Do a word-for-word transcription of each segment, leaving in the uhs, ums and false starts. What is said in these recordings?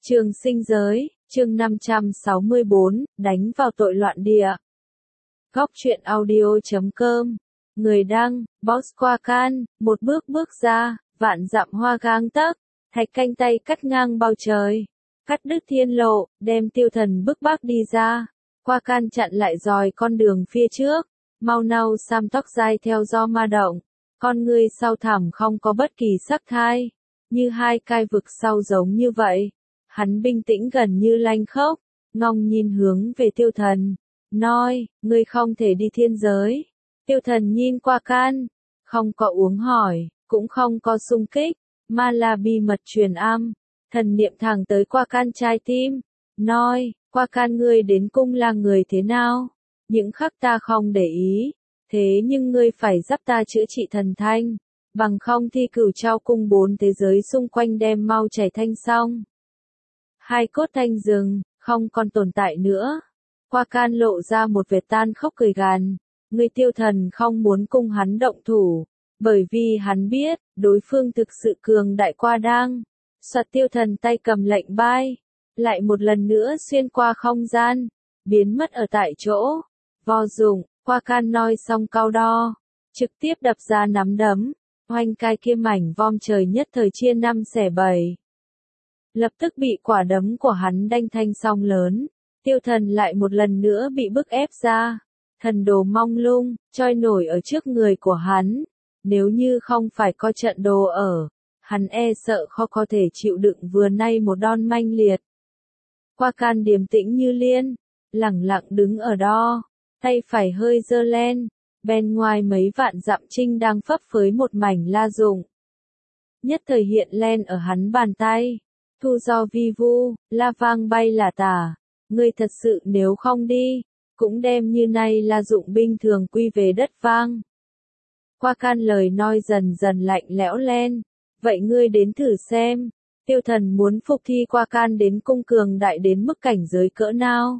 Trường sinh giới, chương năm trăm sáu mươi bốn, đánh vào tội loạn địa. Góc truyện audio chấm com. Người đăng, Boss Qua Can, một bước bước ra, vạn dặm hoa gang tấc, thạch canh tay cắt ngang bao trời. Cắt đứt thiên lộ, đem tiêu thần bức bác đi ra. Qua Can chặn lại dòi con đường phía trước, mau nâu sam tóc dai theo do ma động. Con người sau thẳm không có bất kỳ sắc thai, như hai cai vực sau giống như vậy. Hắn bình tĩnh gần như lanh khốc, ngong nhìn hướng về tiêu thần, nói, ngươi không thể đi thiên giới. Tiêu thần nhìn Qua Can, không có uống hỏi, cũng không có xung kích, mà là bi mật truyền âm, thần niệm thẳng tới Qua Can trái tim, nói, Qua Can ngươi đến cung là người thế nào? Những khắc ta không để ý, thế nhưng ngươi phải giúp ta chữa trị thần thanh, bằng không thi cửu trao cung bốn thế giới xung quanh đem mau chảy thanh xong. Hai cốt thanh rừng, không còn tồn tại nữa. Qua Can lộ ra một vệt tan khốc cười gằn, người tiêu thần không muốn cung hắn động thủ, bởi vì hắn biết, đối phương thực sự cường đại qua đang. Soạt tiêu thần tay cầm lệnh bay, lại một lần nữa xuyên qua không gian, biến mất ở tại chỗ. Vô dụng, Qua Can nói xong câu đo, trực tiếp đập ra nắm đấm, oanh cai kia mảnh vom trời nhất thời chia năm xẻ bảy. Lập tức bị quả đấm của hắn đanh thanh song lớn, tiêu thần lại một lần nữa bị bức ép ra. Thần đồ mong lung, trôi nổi ở trước người của hắn. Nếu như không phải có trận đồ ở, hắn e sợ khó có thể chịu đựng vừa nay một đòn manh liệt. Qua Can điềm tĩnh như liên, lẳng lặng đứng ở đó, tay phải hơi giơ lên, bên ngoài mấy vạn dặm trinh đang phấp phới một mảnh la dụng. Nhất thời hiện lên ở hắn bàn tay. Thu do vi vu, la vang bay là tả, ngươi thật sự nếu không đi, cũng đem như này là dụng binh thường quy về đất vang. Qua Can lời nói dần dần lạnh lẽo lên, vậy ngươi đến thử xem, tiêu thần muốn phục thi Qua Can đến cung cường đại đến mức cảnh giới cỡ nào.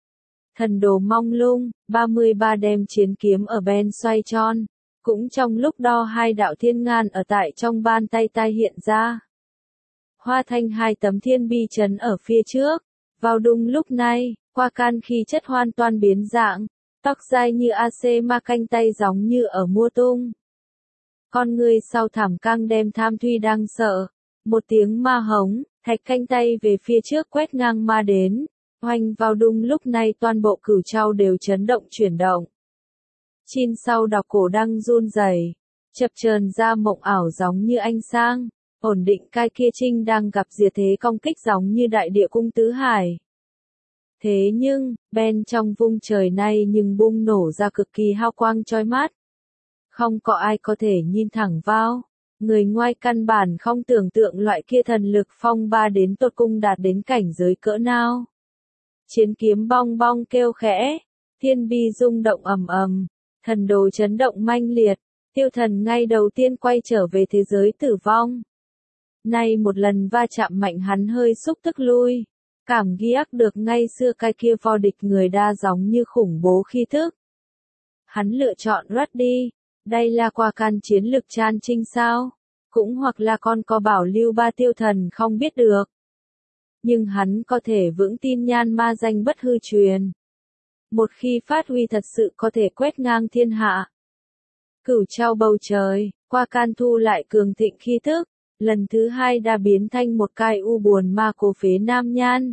Thần đồ mong lung, ba mươi ba đem chiến kiếm ở bên xoay tròn, cũng trong lúc đo hai đạo thiên ngàn ở tại trong bàn tay tai hiện ra. Hoa thanh hai tấm thiên bi chấn ở phía trước, vào đúng lúc này, Qua Can khi chất hoàn toàn biến dạng, tóc dài như a xê ma canh tay giống như ở mua tung. Con người sau thảm căng đem tham thuy đang sợ, một tiếng ma hống, thạch canh tay về phía trước quét ngang ma đến, hoành vào đúng lúc này toàn bộ cửu châu đều chấn động chuyển động. Chin sau đọc cổ đang run rẩy, chập chờn ra mộng ảo giống như ánh sáng. Ổn định cai kia trinh đang gặp diệt thế công kích giống như đại địa cung tứ hải. Thế nhưng, bên trong vung trời này nhưng bung nổ ra cực kỳ hào quang chói mắt. Không có ai có thể nhìn thẳng vào. Người ngoài căn bản không tưởng tượng loại kia thần lực phong ba đến tột cung đạt đến cảnh giới cỡ nào. Chiến kiếm bong bong kêu khẽ, thiên bi rung động ầm ầm, thần đồ chấn động manh liệt, tiêu thần ngay đầu tiên quay trở về thế giới tử vong. Nay một lần va chạm mạnh hắn hơi xúc tức lui, cảm giác được ngay xưa cái kia vô địch người đa giống như khủng bố khi thức. Hắn lựa chọn rút đi, đây là Qua Can chiến lực chan trinh sao, cũng hoặc là con có bảo lưu ba tiêu thần không biết được. Nhưng hắn có thể vững tin nhan ma danh bất hư truyền. Một khi phát huy thật sự có thể quét ngang thiên hạ. Cửu châu bầu trời, Qua Can thu lại cường thịnh khi thức. Lần thứ hai đã biến thành một cai u buồn ma cô phế nam nhan.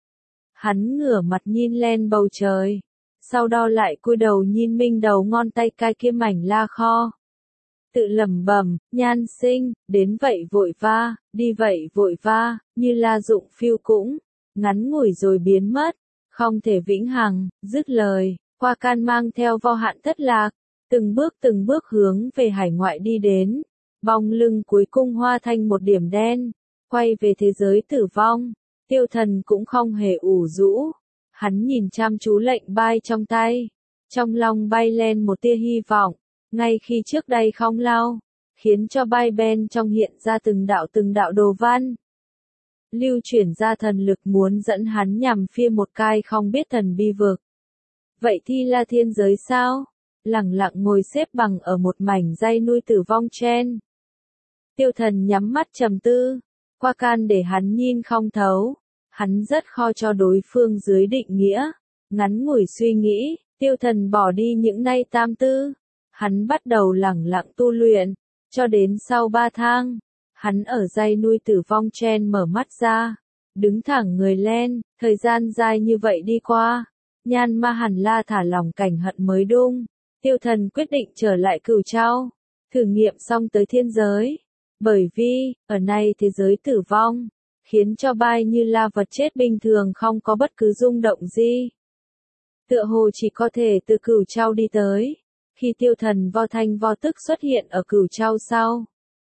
Hắn ngửa mặt nhìn lên bầu trời, sau đó lại cúi đầu nhìn minh đầu ngón tay cai kia mảnh la kho. Tự lẩm bẩm, nhan sinh, đến vậy vội va, đi vậy vội va, như la dụng phiêu cũng, ngắn ngủi rồi biến mất, không thể vĩnh hằng, dứt lời, Qua Can mang theo vô hạn thất lạc, từng bước từng bước hướng về hải ngoại đi đến. Bóng lưng cuối cùng hoa thành một điểm đen, quay về thế giới tử vong, tiêu thần cũng không hề ủ rũ, hắn nhìn chăm chú lệnh bay trong tay, trong lòng bay lên một tia hy vọng, ngay khi trước đây không lâu, khiến cho bay bên trong hiện ra từng đạo từng đạo đồ văn. Lưu chuyển ra thần lực muốn dẫn hắn nhằm phía một cai không biết thần bi vực. Vậy thì là thiên giới sao? Lẳng lặng ngồi xếp bằng ở một mảnh dây nuôi tử vong trên. Tiêu thần nhắm mắt trầm tư, Qua Can để hắn nhìn không thấu, Hắn rất khó cho đối phương dưới định nghĩa. Ngắn ngủi suy nghĩ, Tiêu Thần bỏ đi những nay tam tư. Hắn bắt đầu lẳng lặng tu luyện, cho đến sau ba tháng, hắn ở dây nuôi tử vong trên mở mắt ra, đứng thẳng người lên, thời gian dài như vậy đi qua, Nhan Ma hẳn là thả lòng cảnh hận mới đúng. Tiêu Thần quyết định trở lại Cửu Châu, thử nghiệm xong tới thiên giới, bởi vì, ở này thế giới tử vong, khiến cho bai như là vật chết bình thường không có bất cứ rung động gì. Tựa hồ chỉ có thể từ Cửu Châu đi tới. Khi Tiêu Thần vo thanh vo tức xuất hiện ở Cửu Châu sau,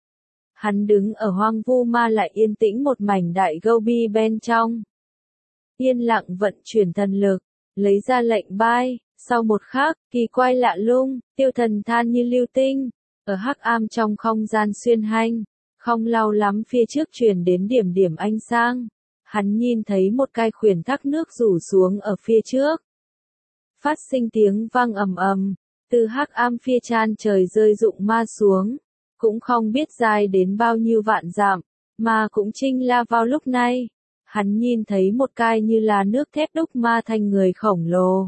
hắn đứng ở hoang vu ma lại yên tĩnh một mảnh đại Gobi bên trong. Yên lặng vận chuyển thần lực, lấy ra lệnh bai, sau một khắc, kỳ quái lạ lung, Tiêu Thần than như lưu tinh, ở hắc am trong không gian xuyên hành, không lâu lắm phía trước truyền đến điểm điểm ánh sáng. Hắn nhìn thấy một cái khuyển thác nước rủ xuống ở phía trước. Phát sinh tiếng vang ầm ầm, từ hắc am phía chan trời rơi rụng ma xuống, cũng không biết dài đến bao nhiêu vạn dặm, mà cũng chính là vào lúc này, hắn nhìn thấy một cái như là nước thép đúc ma thành người khổng lồ.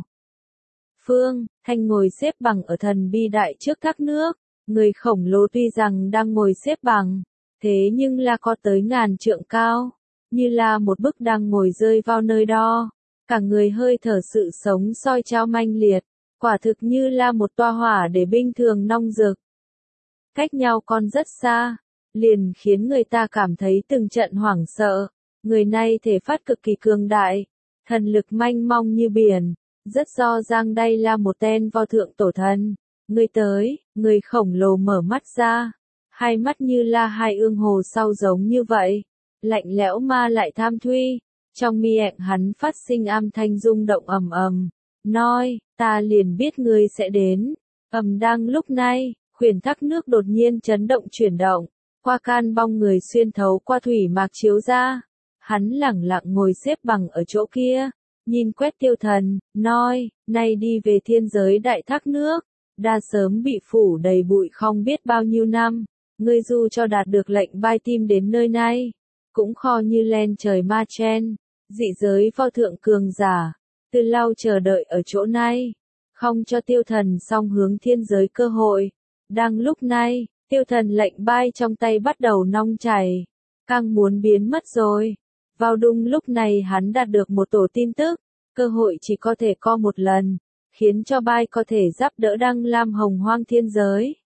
Phương, Thanh ngồi xếp bằng ở thần bi đại trước thác nước, người khổng lồ tuy rằng đang ngồi xếp bằng, thế nhưng là có tới ngàn trượng cao, như là một bức đang ngồi rơi vào nơi đó, cả người hơi thở sự sống soi trao manh liệt, quả thực như là một toa hỏa để bình thường nong rực. Cách nhau còn rất xa, liền khiến người ta cảm thấy từng trận hoảng sợ, người này thể phát cực kỳ cường đại, thần lực manh mong như biển, rất rõ ràng đây là một tên vô thượng tổ thần. Người tới, người khổng lồ mở mắt ra, hai mắt như là hai ương hồ sau giống như vậy, lạnh lẽo ma lại tham thuy, trong miệng hắn phát sinh âm thanh rung động ầm ầm, nói, ta liền biết ngươi sẽ đến. Ầm đang lúc này, khuyển thác nước đột nhiên chấn động chuyển động, qua can bong người xuyên thấu qua thủy mạc chiếu ra, hắn lẳng lặng ngồi xếp bằng ở chỗ kia, nhìn quét Tiêu Thần, nói, nay đi về thiên giới đại thác nước, đã sớm bị phủ đầy bụi không biết bao nhiêu năm, ngươi dù cho đạt được lệnh bai tim đến nơi này, cũng khó như lên trời ma chen, dị giới vô thượng cường giả, từ lâu chờ đợi ở chỗ này, không cho Tiêu Thần song hướng thiên giới cơ hội. Đang lúc này, Tiêu Thần lệnh bai trong tay bắt đầu nong chảy, càng muốn biến mất rồi. Vào đúng lúc này hắn đạt được một tổ tin tức, cơ hội chỉ có thể có một lần, khiến cho bai có thể giúp đỡ Đăng Lam Hồng Hoang thiên giới.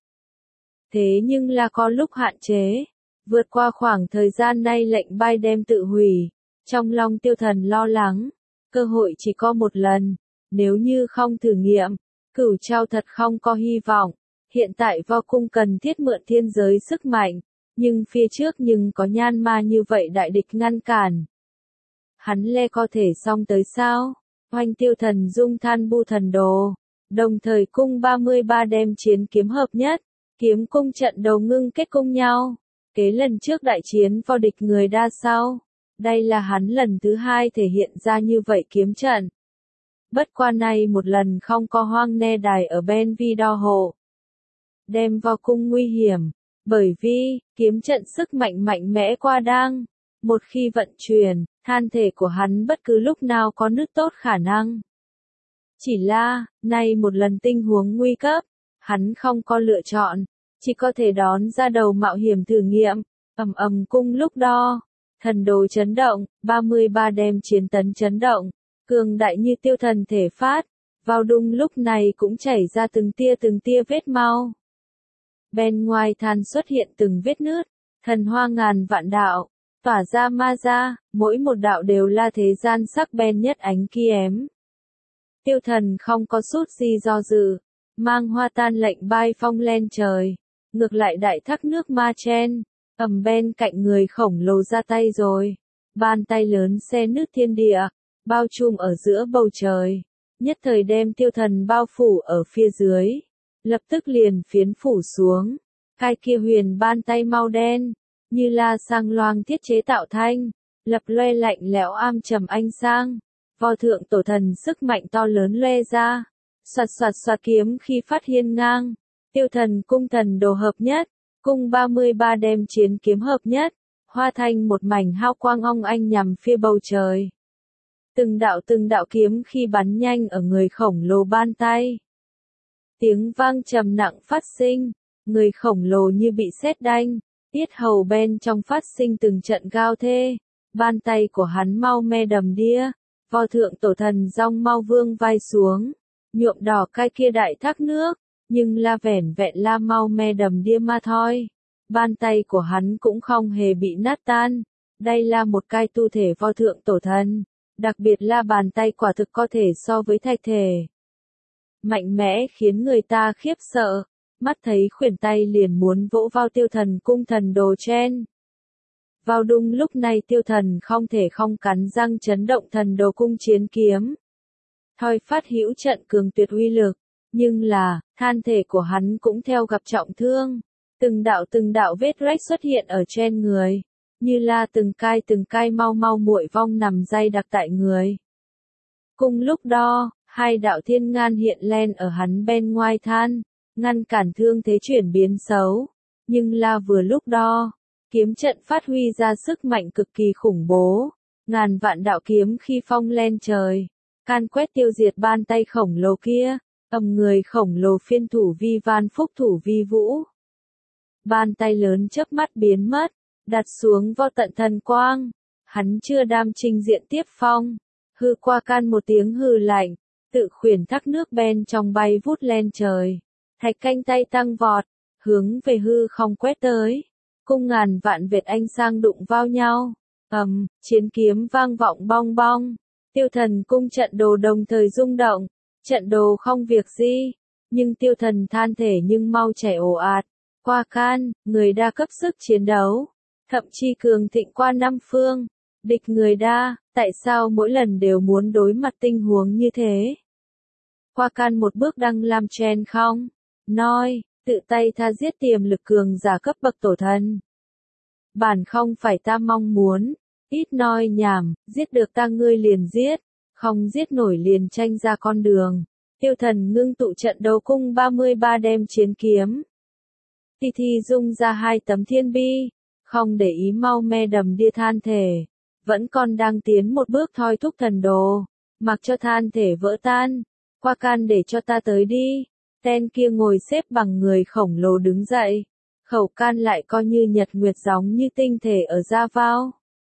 Thế nhưng là có lúc hạn chế, vượt qua khoảng thời gian nay lệnh bai đem tự hủy, trong lòng Tiêu Thần lo lắng, cơ hội chỉ có một lần, nếu như không thử nghiệm, Cửu Châu thật không có hy vọng. Hiện tại vô cung cần thiết mượn thiên giới sức mạnh, nhưng phía trước nhưng có Nhan Ma như vậy đại địch ngăn cản. Hắn lẽ có thể xong tới sao? Oanh Tiêu Thần dung than bu thần đồ, đồng thời cung ba mươi ba đem chiến kiếm hợp nhất, kiếm cung trận đầu ngưng kết cung nhau. Kế lần trước đại chiến vô địch người đa sau, đây là hắn lần thứ hai thể hiện ra như vậy kiếm trận. Bất qua này một lần không có hoang ne đài ở bên vi đo hộ. Đem vào cung nguy hiểm, bởi vì, kiếm trận sức mạnh mạnh mẽ qua đang, một khi vận chuyển, thân thể của hắn bất cứ lúc nào có nứt tốt khả năng. Chỉ là, nay một lần tình huống nguy cấp, hắn không có lựa chọn, chỉ có thể đón ra đầu mạo hiểm thử nghiệm, ầm ầm cung lúc đó, thần đồ chấn động, ba mươi ba đem chiến tấn chấn động, cường đại như Tiêu Thần thể phát, vào đúng lúc này cũng chảy ra từng tia từng tia vết mau. Bên ngoài than xuất hiện từng vết nứt, thần hoa ngàn vạn đạo, tỏa ra ma ra, mỗi một đạo đều là thế gian sắc bén nhất ánh kiếm. Tiêu Thần không có chút gì do dự, mang hoa tan lệnh bai phong lên trời, ngược lại đại thác nước ma chen, ầm bên cạnh người khổng lồ ra tay rồi, bàn tay lớn xé nứt thiên địa, bao trùm ở giữa bầu trời, nhất thời đem Tiêu Thần bao phủ ở phía dưới. Lập tức liền phiến phủ xuống, cái kia huyền ban tay màu đen, như là sang loang thiết chế tạo thanh, lập loe lạnh lẽo am trầm ánh sang, vô thượng tổ thần sức mạnh to lớn loe ra, xoạt xoạt xoạt kiếm khi phát hiên ngang, Tiêu Thần cung thần đồ hợp nhất, cung ba mươi ba đem chiến kiếm hợp nhất, hóa thành một mảnh hào quang ong ánh nhằm phía bầu trời. Từng đạo từng đạo kiếm khi bắn nhanh ở người khổng lồ ban tay. Tiếng vang trầm nặng phát sinh, người khổng lồ như bị sét đánh, yết hầu bên trong phát sinh từng trận gào thê, bàn tay của hắn mau me đầm đìa, vò thượng tổ thần rong mau vương vai xuống, nhuộm đỏ cái kia đại thác nước, nhưng là vẻn vẹn la mau me đầm đìa mà thôi. Bàn tay của hắn cũng không hề bị nát tan, đây là một cái tu thể vò thượng tổ thần, đặc biệt là bàn tay quả thực có thể so với thạch thể. Mạnh mẽ khiến người ta khiếp sợ, mắt thấy khuyển tay liền muốn vỗ vào tiêu thần cung thần đồ trên. Vào đúng lúc này tiêu thần không thể không cắn răng chấn động thần đồ cung chiến kiếm. Thôi phát hữu trận cường tuyệt uy lực, nhưng là, than thể của hắn cũng theo gặp trọng thương. Từng đạo từng đạo vết rách xuất hiện ở trên người, như là từng cai từng cai mau mau muội vong nằm dây đặc tại người. Cùng lúc đó, hai đạo thiên ngan hiện lên ở hắn bên ngoài than, ngăn cản thương thế chuyển biến xấu. Nhưng là vừa lúc đó, kiếm trận phát huy ra sức mạnh cực kỳ khủng bố, ngàn vạn đạo kiếm khi phong lên trời, can quét tiêu diệt bàn tay khổng lồ kia, ầm người khổng lồ phiên thủ vi van phúc thủ vi vũ. Bàn tay lớn chớp mắt biến mất, đặt xuống vô tận thần quang, hắn chưa đam trình diện tiếp phong, hư qua can một tiếng hư lạnh, tự khuyển thác nước bên trong bay vút lên trời, thạch canh tay tăng vọt, hướng về hư không quét tới, cung ngàn vạn vệt ánh sang đụng vào nhau, ầm, chiến kiếm vang vọng bong bong, tiêu thần cung trận đồ đồng thời rung động, trận đồ không việc gì, nhưng tiêu thần than thể nhưng mau chảy ồ ạt, qua can, người đa cấp sức chiến đấu, thậm chí cường thịnh qua năm phương, địch người đa, tại sao mỗi lần đều muốn đối mặt tình huống như thế? Qua can một bước đăng làm chen không? Nói, tự tay tha giết tiềm lực cường giả cấp bậc tổ thần. Bản không phải ta mong muốn, ít nói nhảm, giết được ta ngươi liền giết, không giết nổi liền tranh ra con đường. Tiêu thần ngưng tụ trận đấu cung ba mươi ba đem chiến kiếm. Thì thì dung ra hai tấm thiên bi, không để ý mau me đầm đìa than thể, vẫn còn đang tiến một bước thôi thúc thần đồ, mặc cho than thể vỡ tan, qua can để cho ta tới đi. Tên kia ngồi xếp bằng người khổng lồ đứng dậy, khẩu can lại coi như nhật nguyệt giống như tinh thể ở ra vào.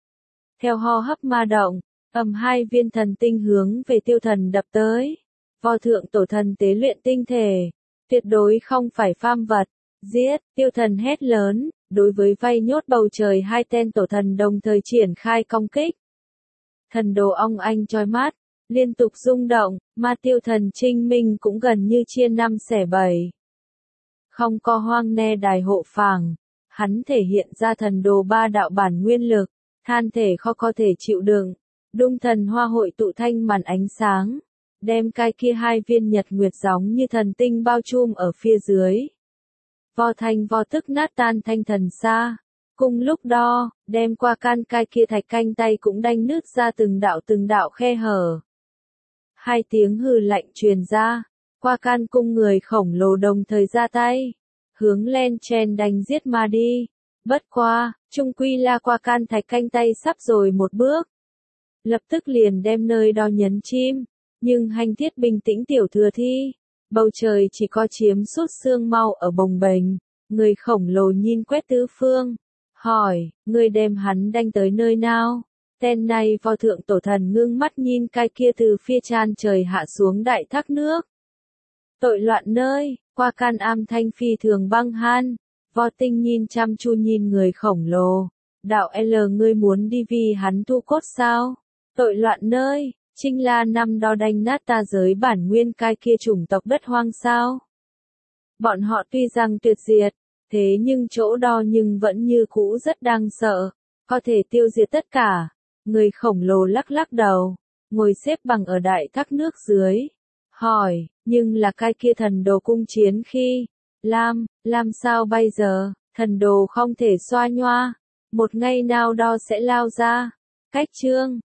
Theo hô hấp ma động, ầm hai viên thần tinh hướng về tiêu thần đập tới, vò thượng tổ thần tế luyện tinh thể, tuyệt đối không phải phàm vật, giết, tiêu thần hét lớn, đối với vây nhốt bầu trời hai tên tổ thần đồng thời triển khai công kích. Thần đồ ong anh chói mắt, liên tục rung động, mà tiêu thần trinh minh cũng gần như chia năm xẻ bảy. Không có hoang ne đài hộ phàng, hắn thể hiện ra thần đồ ba đạo bản nguyên lực, than thể khó có thể chịu đựng, đung thần hoa hội tụ thanh màn ánh sáng, đem cái kia hai viên nhật nguyệt giống như thần tinh bao trùm ở phía dưới. Vo thanh vo tức nát tan thanh thần xa. Cùng lúc đó, đem qua can cái kia thạch canh tay cũng đanh nứt ra từng đạo từng đạo khe hở. Hai tiếng hừ lạnh truyền ra, qua can cung người khổng lồ đồng thời ra tay, hướng lên trên đánh giết mà đi. Bất qua, trung quy là qua can thạch canh tay sắp rồi một bước. Lập tức liền đem nơi đó nhấn chim, nhưng hành thiết bình tĩnh tiểu thừa thi. Bầu trời chỉ có chiếm suốt sương mau ở bồng bềnh, người khổng lồ nhìn quét tứ phương, hỏi, người đem hắn đánh tới nơi nào? Tên này vào thượng tổ thần ngưng mắt nhìn cái kia từ phía chan trời hạ xuống đại thác nước. Tội loạn nơi, qua can am thanh phi thường băng han, vò tinh nhìn chăm chu nhìn người khổng lồ, đạo L ngươi muốn đi vì hắn thu cốt sao? Tội loạn nơi. Chính là năm đó đánh nát ta giới bản nguyên cái kia chủng tộc đất hoang sao. Bọn họ tuy rằng tuyệt diệt, thế nhưng chỗ đo nhưng vẫn như cũ rất đáng sợ, có thể tiêu diệt tất cả. Người khổng lồ lắc lắc đầu, ngồi xếp bằng ở đại thác nước dưới. Hỏi, nhưng là cái kia thần đồ cung chiến khi, Lam, làm sao bây giờ, thần đồ không thể xoa nhoa, một ngày nào đó sẽ lao ra. Cách chương